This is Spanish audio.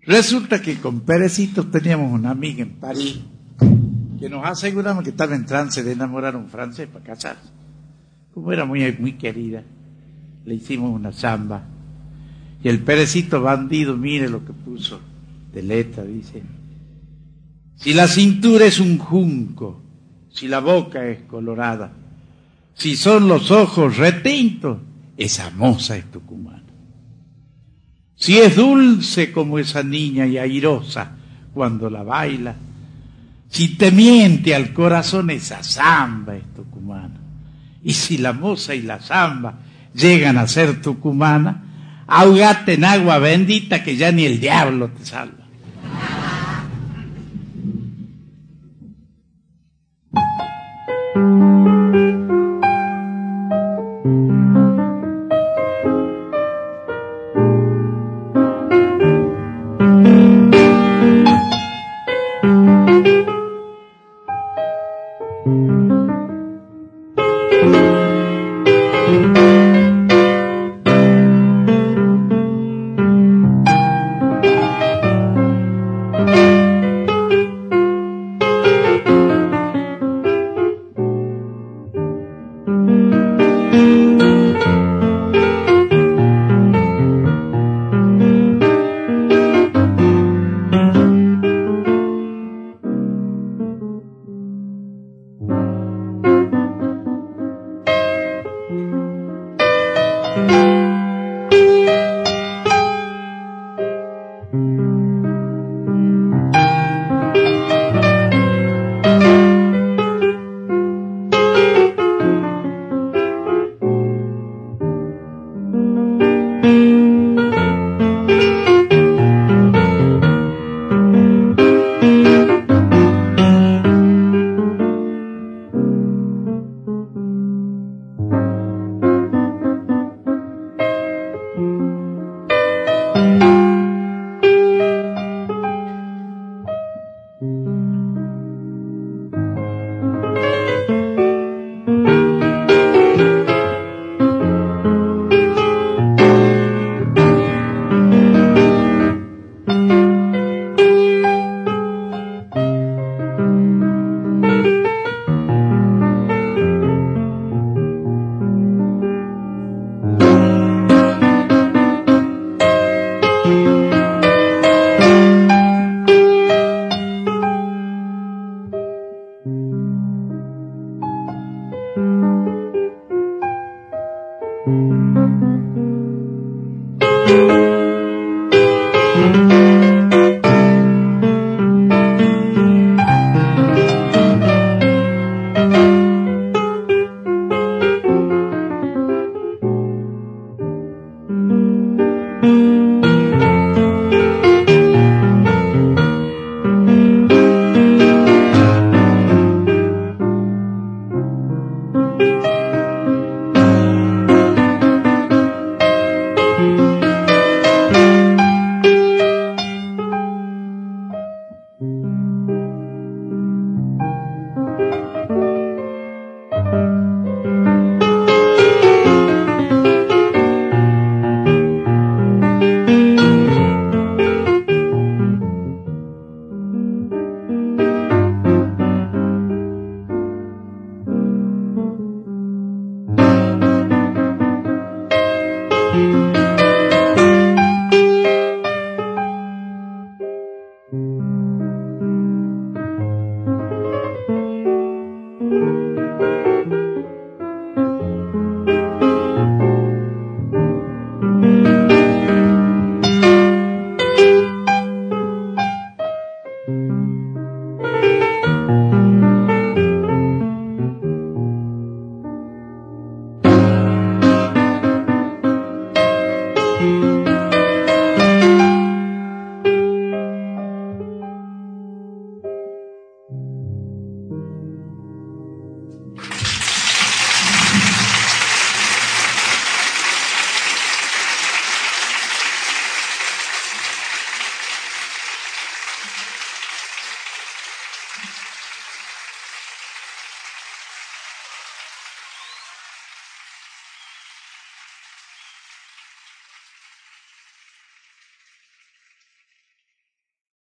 Resulta que con Perecito teníamos una amiga en París que nos aseguramos que estaba en trance de enamorar a un francés para casarse. Como era muy, muy querida, le hicimos una samba. Y el Perecito bandido, mire lo que puso de letra, dice: si la cintura es un junco, si la boca es colorada, si son los ojos retintos, esa moza es tucumana. Si es dulce como esa niña y airosa cuando la baila, si te miente al corazón, esa samba es tucumana. Y si la moza y la samba llegan a ser tucumana, ahogate en agua bendita que ya ni el diablo te salva.